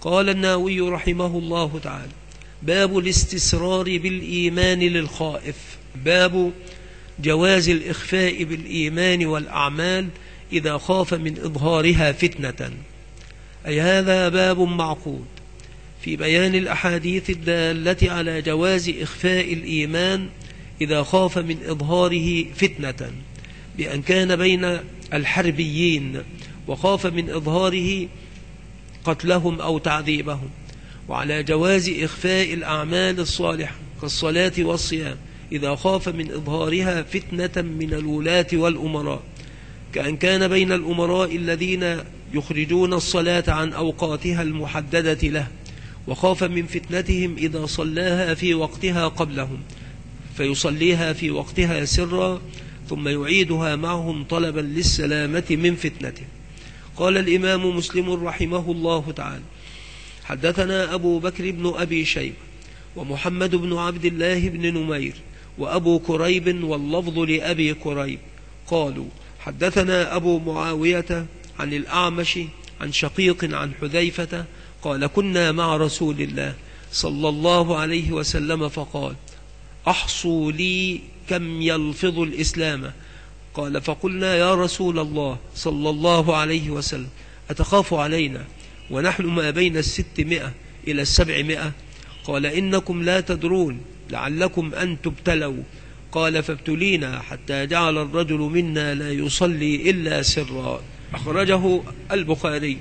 قال النووي رحمه الله تعالى: باب الاستسرار بالإيمان للخائف. باب جواز الإخفاء بالإيمان والأعمال إذا خاف من إظهارها فتنة، أي هذا باب معقود في بيان الأحاديث الدالة على جواز إخفاء الإيمان إذا خاف من إظهاره فتنة، بأن كان بين الحربيين وخاف من إظهاره قتلهم أو تعذيبهم، وعلى جواز إخفاء الأعمال الصالحة كالصلاة والصيام إذا خاف من إظهارها فتنة من الولاة والأمراء، كأن كان بين الأمراء الذين يخرجون الصلاة عن أوقاتها المحددة له، وخاف من فتنتهم إذا صلاها في وقتها قبلهم فيصليها في وقتها سرا ثم يعيدها معهم طلبا للسلامة من فتنته. قال الإمام مسلم رحمه الله تعالى: حدثنا أبو بكر بن أبي شيبة ومحمد بن عبد الله بن نمير وأبو كريب واللفظ لأبي كريب قالوا: حدثنا أبو معاوية عن الأعمش عن شقيق عن حذيفة قال: كنا مع رسول الله صلى الله عليه وسلم فقال: أحصوا لي كم يلفظ الإسلام. قال: فقلنا يا رسول الله صلى الله عليه وسلم أتخاف علينا ونحن ما بين 600 إلى 700؟ قال: إنكم لا تدرون لعلكم أن تبتلوا. قال: فابتلينا حتى جعل الرجل منا لا يصلي إلا سرا. أخرجه البخاري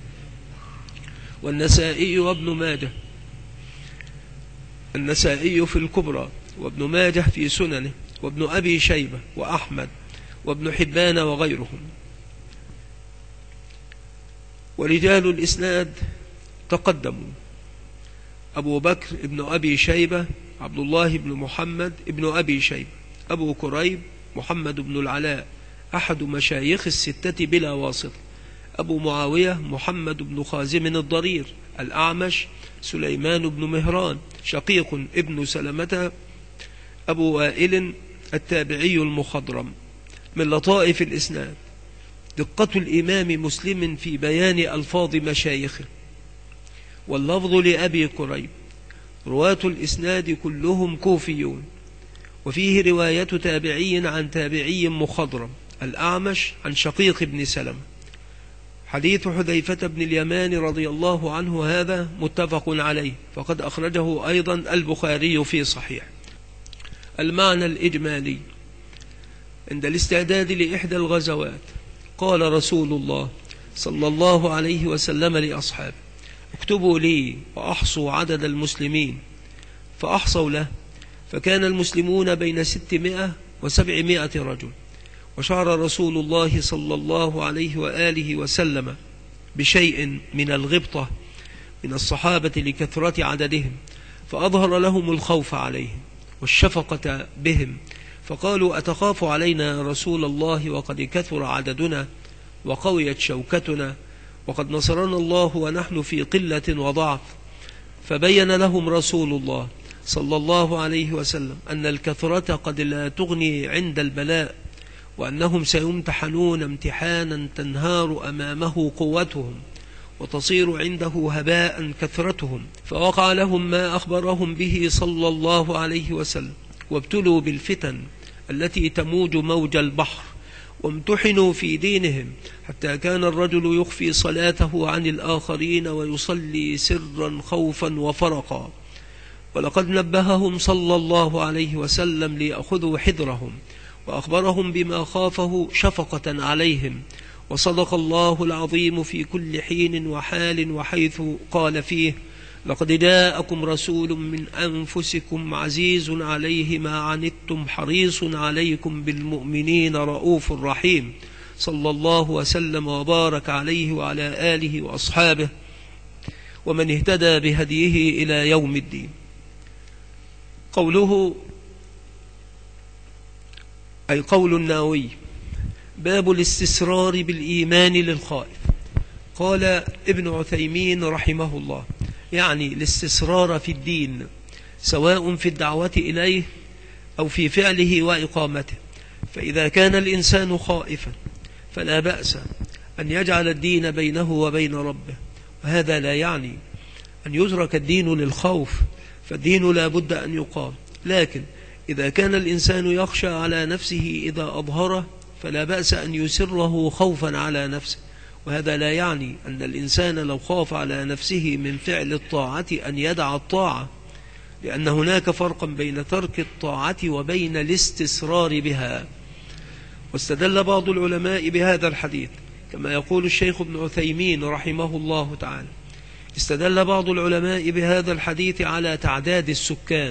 والنسائي وابن ماجه، النسائي في الكبرى وابن ماجه في سننه وابن أبي شيبة وأحمد وابن حبان وغيرهم. ورجال الإسناد تقدموا: أبو بكر ابن أبي شيبة عبد الله بن محمد ابن أبي شيبة، أبو كريب محمد بن العلاء أحد مشايخ الستة بلا واسطة، أبو معاوية محمد بن خازم الضرير، الأعمش سليمان بن مهران، شقيق ابن سلمة أبو وائل التابعي المخضرم. من لطائف الإسناد دقة الإمام مسلم في بيان ألفاظ مشايخه. واللفظ لأبي كريب. رواة الإسناد كلهم كوفيون، وفيه رواية تابعي عن تابعي مخضرم، الأعمش عن شقيق بن سلمة. حديث حذيفة بن اليمان رضي الله عنه هذا متفق عليه، فقد أخرجه أيضا البخاري في صحيح. المعنى الإجمالي: عند الاستعداد لإحدى الغزوات قال رسول الله صلى الله عليه وسلم لأصحابه: اكتبوا لي وأحصوا عدد المسلمين، فأحصوا له، فكان المسلمون بين 600 و700 رجل. وشعر رسول الله صلى الله عليه وآله وسلم بشيء من الغبطة من الصحابة لكثرة عددهم، فأظهر لهم الخوف عليهم والشفقة بهم، فقالوا: أتخاف علينا يا رسول الله وقد كثر عددنا وقويت شوكتنا، وقد نصرنا الله ونحن في قلة وضعف. فبين لهم رسول الله صلى الله عليه وسلم أن الكثرة قد لا تغني عند البلاء، وأنهم سيمتحنون امتحانا تنهار أمامه قوتهم وتصير عنده هباء كثرتهم. فوقع لهم ما أخبرهم به صلى الله عليه وسلم، وابتلوا بالفتن التي تموج موج البحر، وامتحنوا في دينهم حتى كان الرجل يخفي صلاته عن الآخرين ويصلي سرا خوفا وفرقا. ولقد نبههم صلى الله عليه وسلم ليأخذوا حذرهم، وأخبرهم بما خافه شفقة عليهم. وصدق الله العظيم في كل حين وحال وحيث قال فيه: لقد جاءكم رسول من أنفسكم عزيز عليه ما عنتم حريص عليكم بالمؤمنين رؤوف رحيم، صلى الله وسلم وبارك عليه وعلى آله وأصحابه ومن اهتدى بهديه إلى يوم الدين. قوله أي قول النووي: باب الاستسرار بالإيمان للخائف. قال ابن عثيمين رحمه الله: يعني الاستسرار في الدين، سواء في الدعوة إليه أو في فعله وإقامته. فإذا كان الإنسان خائفا فلا بأس أن يجعل الدين بينه وبين ربه، وهذا لا يعني أن يترك الدين للخوف، فالدين لا بد أن يقام. لكن إذا كان الإنسان يخشى على نفسه إذا أظهره فلا بأس أن يسره خوفا على نفسه، وهذا لا يعني أن الإنسان لو خاف على نفسه من فعل الطاعة أن يدع الطاعة، لأن هناك فرقا بين ترك الطاعة وبين الاستسرار بها. واستدل بعض العلماء بهذا الحديث كما يقول الشيخ ابن عثيمين رحمه الله تعالى، استدل بعض العلماء بهذا الحديث على تعداد السكان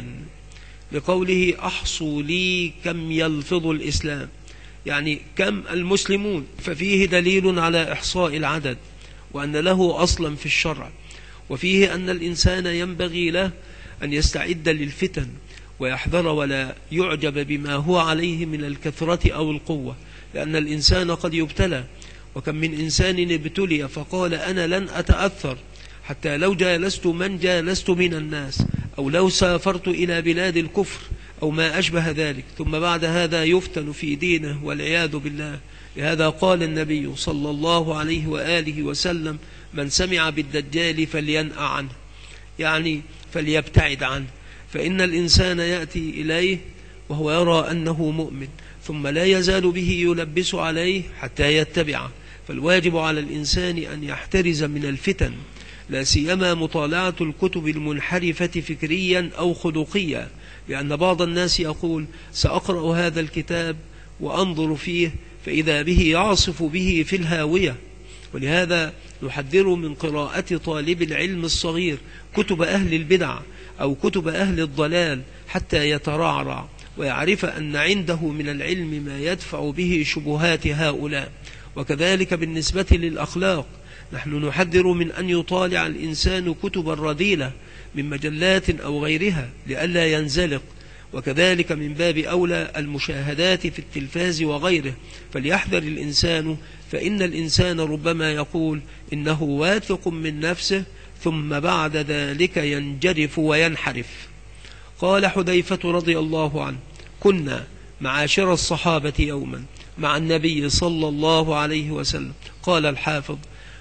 لقوله أحصوا لي كم يلفظ الإسلام، يعني كم المسلمون، ففيه دليل على إحصاء العدد وأن له أصلا في الشرع، وفيه أن الإنسان ينبغي له أن يستعد للفتن ويحذر ولا يعجب بما هو عليه من الكثرة أو القوة، لأن الإنسان قد يبتلى، وكم من إنسان ابتلي فقال أنا لن أتأثر حتى لو جالست من جالست من الناس، أو لو سافرت إلى بلاد الكفر أو ما أشبه ذلك، ثم بعد هذا يفتن في دينه والعياذ بالله. لهذا قال النبي صلى الله عليه وآله وسلم من سمع بالدجال فلينأ عنه، يعني فليبتعد عنه، فإن الإنسان يأتي إليه وهو يرى أنه مؤمن ثم لا يزال به يلبس عليه حتى يتبعه. فالواجب على الإنسان أن يحترز من الفتن، لا سيما مطالعة الكتب المنحرفة فكريا أو خلقيا، لأن بعض الناس يقول سأقرأ هذا الكتاب وأنظر فيه فإذا به يعصف به في الهاوية. ولهذا نحذر من قراءة طالب العلم الصغير كتب أهل البدع أو كتب أهل الضلال حتى يترعرع ويعرف أن عنده من العلم ما يدفع به شبهات هؤلاء. وكذلك بالنسبة للأخلاق، نحن نحذر من أن يطالع الإنسان كتب الرذيلة من مجلات أو غيرها لئلا ينزلق، وكذلك من باب أولى المشاهدات في التلفاز وغيره، فليحذر الإنسان، فإن الإنسان ربما يقول إنه واثق من نفسه ثم بعد ذلك ينجرف وينحرف. قال حذيفة رضي الله عنه كنا معاشر الصحابة يوما مع النبي صلى الله عليه وسلم، قال الحافظ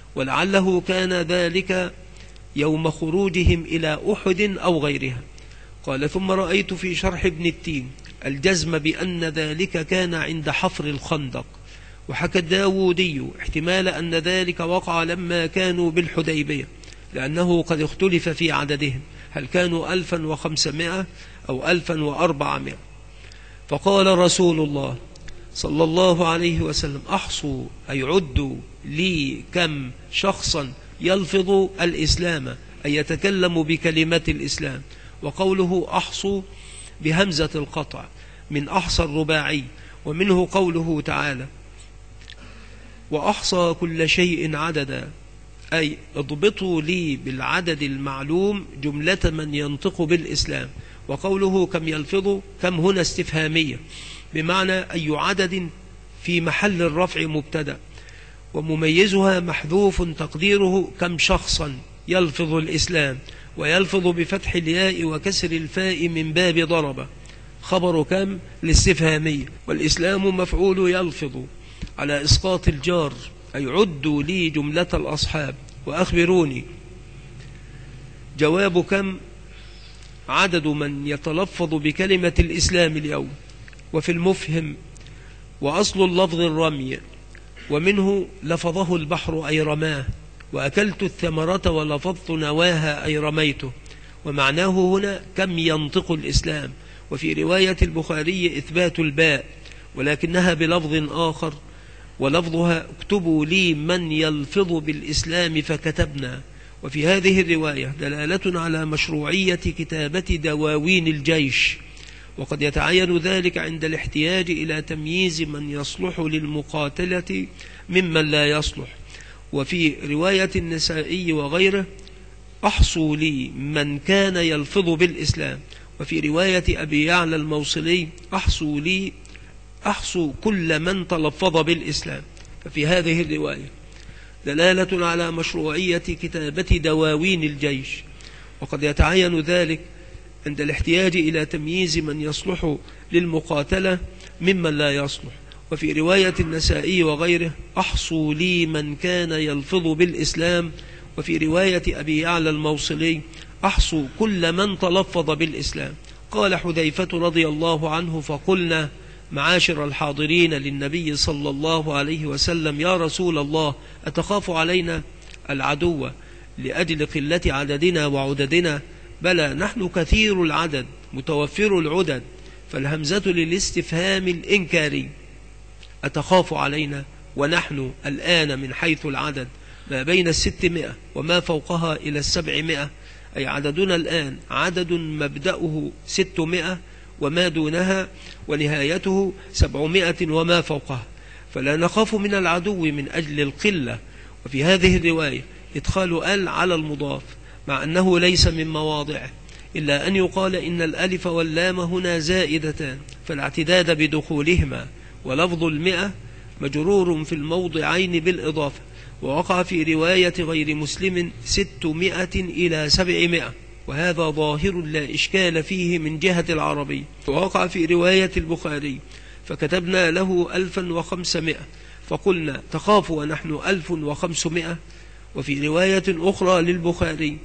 ولعله كان ذلك يوم خروجهم إلى أحد أو غيرها، قال ثم رأيت في شرح ابن التين الجزم بأن ذلك كان عند حفر الخندق. وحكى الداودي احتمال أن ذلك وقع لما كانوا بالحديبية، لأنه قد اختلف في عددهم هل كانوا 1500 أو 1400. فقال رسول الله صلى الله عليه وسلم أحصوا أي عدوا لي كم شخصا يلفظ الإسلام أي يتكلم بكلمة الإسلام. وقوله أحصوا بهمزة القطع من أحصى الرباعي، ومنه قوله تعالى وأحصى كل شيء عددا، أي اضبطوا لي بالعدد المعلوم جملة من ينطق بالإسلام. وقوله كم يلفظ كم هنا استفهامية بمعنى أي عدد في محل الرفع مبتدأ، ومميزها محذوف تقديره كم شخصا يلفظ الإسلام، ويلفظ بفتح الياء وكسر الفاء من باب ضرب، خبر كم للاستفهامية، والإسلام مفعول يلفظ على إسقاط الجار أي عدوا لي جملة الأصحاب وأخبروني. جواب كم عدد من يتلفظ بكلمة الإسلام اليوم. وفي المفهم وأصل اللفظ الرمي، ومنه لفظه البحر أي رماه، وأكلت الثمرة ولفظت نواها أي رميته، ومعناه هنا كم ينطق الإسلام. وفي رواية البخاري إثبات الباء ولكنها بلفظ آخر، ولفظها اكتبوا لي من يلفظ بالإسلام فكتبنا. وفي هذه الرواية دلالة على مشروعية كتابة دواوين الجيش، وقد يتعين ذلك عند الاحتياج إلى تمييز من يصلح للمقاتلة ممن لا يصلح. وفي رواية النسائي وغيره أحصوا لي من كان يلفظ بالإسلام. وفي رواية أبي يعلى الموصلي أحصوا لي أحصوا كل من تلفظ بالإسلام. ففي هذه الرواية دلالة على مشروعية كتابة دواوين الجيش، وقد يتعين ذلك عند الاحتياج إلى تمييز من يصلح للمقاتلة ممن لا يصلح. وفي رواية النسائي وغيره أحصوا لي من كان يلفظ بالإسلام، وفي رواية أبي يعلى الموصلي: أحصوا كل من تلفظ بالإسلام. قال حذيفة رضي الله عنه: فقلنا معاشر الحاضرين للنبي صلى الله عليه وسلم: يا رسول الله، أتخاف علينا العدو لأجل قلة عددنا وعددنا؟ بلى، نحن كثير العدد متوفر العدد. فالهمزة للاستفهام الإنكاري: أتخاف علينا؟ ونحن الآن من حيث العدد ما بين 600 وما فوقها إلى 700، أي عددنا الآن عدد مبدأه 600 وما دونها، ونهايته 700 وما فوقها، فلا نخاف من العدو من أجل القلة. وفي هذه الرواية إدخال ال على المضاف مع أنه ليس من مواضعه، إلا أن يقال إن الألف واللام هنا زائدتان فالاعتداد بدخولهما، ولفظ 100 مجرور في الموضعين بالإضافة. ووقع في رواية غير مسلم 600 إلى 700، وهذا ظاهر لا إشكال فيه من جهة العربية. ووقع في رواية البخاري: فكتبنا له 1500 فقلنا: تخاف ونحن 1500. وفي رواية أخرى للبخاري: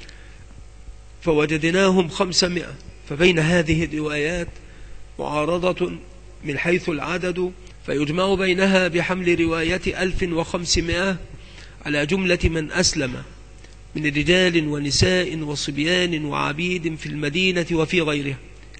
فوجدناهم 500. فبين هذه الروايات معارضة من حيث العدد، فيجمع بينها بحمل رواية 1500 على جملة من أسلم من رجال ونساء وصبيان وعبيد في المدينة وفي غيرها،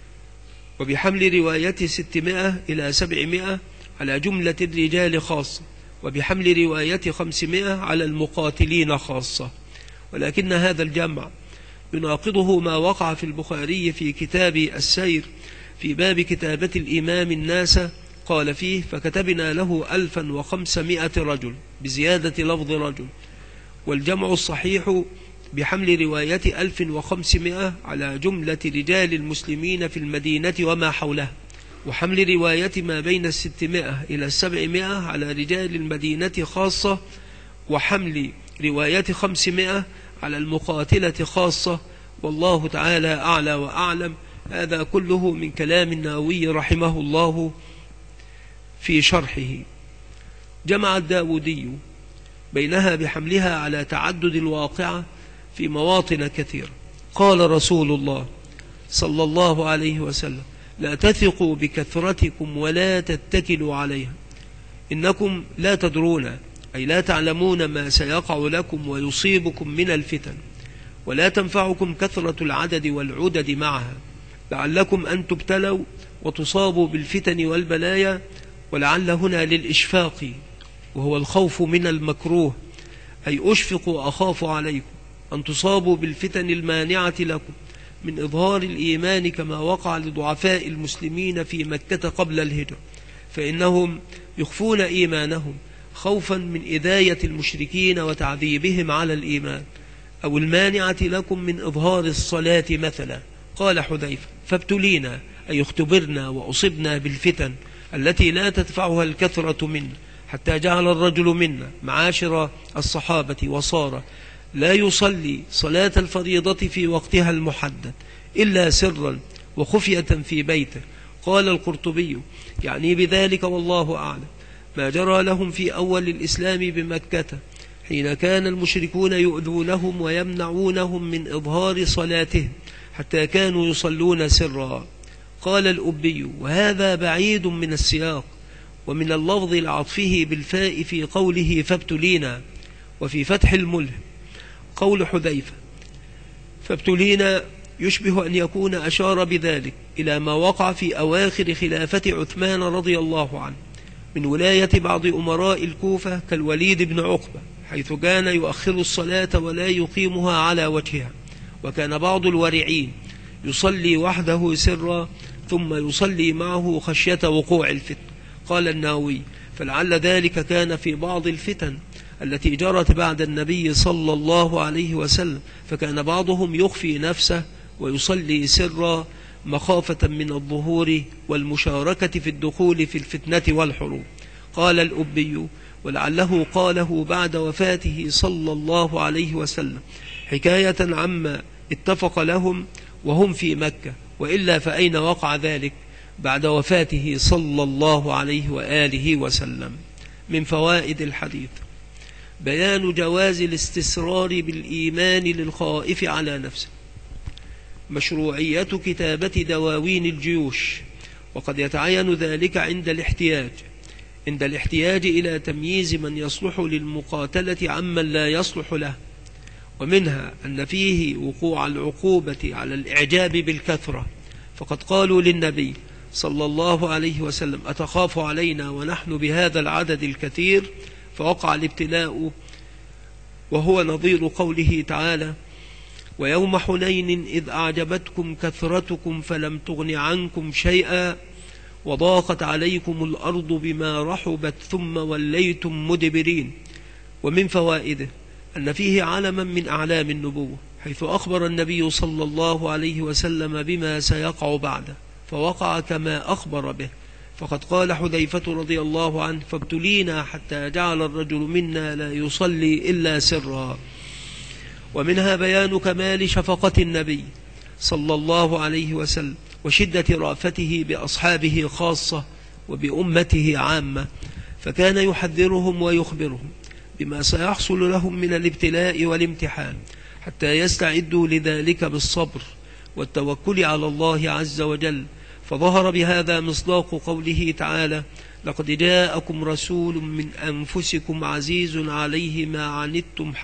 وبحمل رواية 600 إلى 700 على جملة الرجال خاصة، وبحمل رواية 500 على المقاتلين خاصة. ولكن هذا الجمع يناقضه ما وقع في البخاري في كتاب السير في باب كتابة الإمام الناس، قال فيه: فكتبنا له 1500 رجل بزيادة لفظ رجل. والجمع الصحيح بحمل رواية 1500 على جملة رجال المسلمين في المدينة وما حولها، وحمل رواية ما بين 600 إلى 700 على رجال المدينة خاصة، وحمل رواية 500 على المقاتلة خاصة. والله تعالى أعلى وأعلم. هذا كله من كلام النووي رحمه الله في شرحه. جمع الداودي بينها بحملها على تعدد الواقعة في مواطن كثيرة. قال رسول الله صلى الله عليه وسلم: لا تثقوا بكثرتكم ولا تتكلوا عليها، إنكم لا تدرون، أي لا تعلمون ما سيقع لكم ويصيبكم من الفتن، ولا تنفعكم كثرة العدد والعدد معها، لعلكم أن تبتلوا وتصابوا بالفتن والبلايا. ولعل هنا للإشفاق، وهو الخوف من المكروه، أي أشفق وأخاف عليكم أن تصابوا بالفتن المانعة لكم من إظهار الإيمان، كما وقع لضعفاء المسلمين في مكة قبل الهجرة، فإنهم يخفون إيمانهم خوفا من إذاية المشركين وتعذيبهم على الإيمان، أو المانعة لكم من إظهار الصلاة مثلا. قال حذيفة: فابتلينا، أي اختبرنا وأصبنا بالفتن التي لا تدفعها الكثرة منا، حتى جعل الرجل منا معاشر الصحابة وصار لا يصلي صلاة الفريضة في وقتها المحدد إلا سرا وخفية في بيته. قال القرطبي: يعني بذلك والله أعلم ما جرى لهم في أول الإسلام بمكة، حين كان المشركون يؤذونهم ويمنعونهم من إظهار صلاتهم حتى كانوا يصلون سرا. قال الأبي: وهذا بعيد من السياق ومن اللفظ العطفه بالفاء في قوله فابتلينا. وفي فتح الملهم قول حذيفة فابتلينا يشبه أن يكون أشار بذلك إلى ما وقع في أواخر خلافة عثمان رضي الله عنه من ولاية بعض أمراء الكوفة كالوليد بن عقبة، حيث كان يؤخر الصلاة ولا يقيمها على وجهها، وكان بعض الورعين يصلي وحده سرا ثم يصلي معه خشية وقوع الفتن. قال النووي: فلعل ذلك كان في بعض الفتن التي جرت بعد النبي صلى الله عليه وسلم، فكان بعضهم يخفي نفسه ويصلي سرا مخافة من الظهور والمشاركة في الدخول في الفتنة والحروب. قال الأبي: ولعله قاله بعد وفاته صلى الله عليه وسلم حكاية عما اتفق لهم وهم في مكة، وإلا فأين وقع ذلك بعد وفاته صلى الله عليه وآله وسلم. من فوائد الحديث: بيان جواز الاستسرار بالإيمان للخائف على نفسه. مشروعية كتابة دواوين الجيوش، وقد يتعين ذلك عند الاحتياج إلى تمييز من يصلح للمقاتلة عمن لا يصلح له. ومنها أن فيه وقوع العقوبة على الإعجاب بالكثرة، فقد قالوا للنبي صلى الله عليه وسلم: أتخاف علينا ونحن بهذا العدد الكثير؟ فوقع الابتلاء، وهو نظير قوله تعالى: ويوم حنين إذ أعجبتكم كثرتكم فلم تغن عنكم شيئا وضاقت عليكم الأرض بما رحبت ثم وليتم مدبرين. ومن فوائده أن فيه علما من أعلام النبوة، حيث أخبر النبي صلى الله عليه وسلم بما سيقع بعده، فوقع كما أخبر به. فقد قال حذيفة رضي الله عنه: فابتلينا حتى جعل الرجل منا لا يصلي إلا سرا. ومنها بيان كمال شفقة النبي صلى الله عليه وسلم وشدة رأفته بأصحابه خاصة وبأمته عامة، فكان يحذرهم ويخبرهم بما سيحصل لهم من الابتلاء والامتحان حتى يستعدوا لذلك بالصبر والتوكل على الله عز وجل. فظهر بهذا مصداق قوله تعالى: لقد جاءكم رسول من أنفسكم عزيز عليه ما عنتم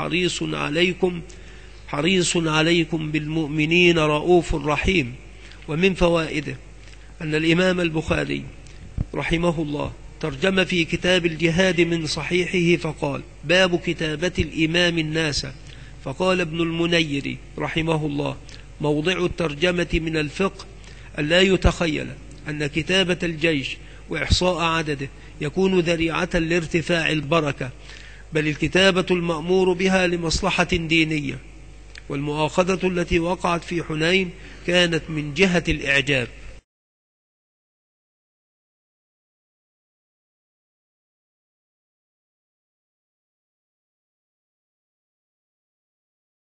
حريص عليكم بالمؤمنين رؤوف رحيم. ومن فوائده أن الإمام البخاري رحمه الله ترجم في كتاب الجهاد من صحيحه فقال: باب كتابة الإمام الناس. فقال ابن المنير رحمه الله: موضع الترجمة من الفقه أن لا يتخيل أن كتابة الجيش وإحصاء عدده يكون ذريعة لارتفاع البركة، بل الكتابة المأمور بها لمصلحة دينية. والمؤاخذة التي وقعت في حنين كانت من جهة الإعجاب،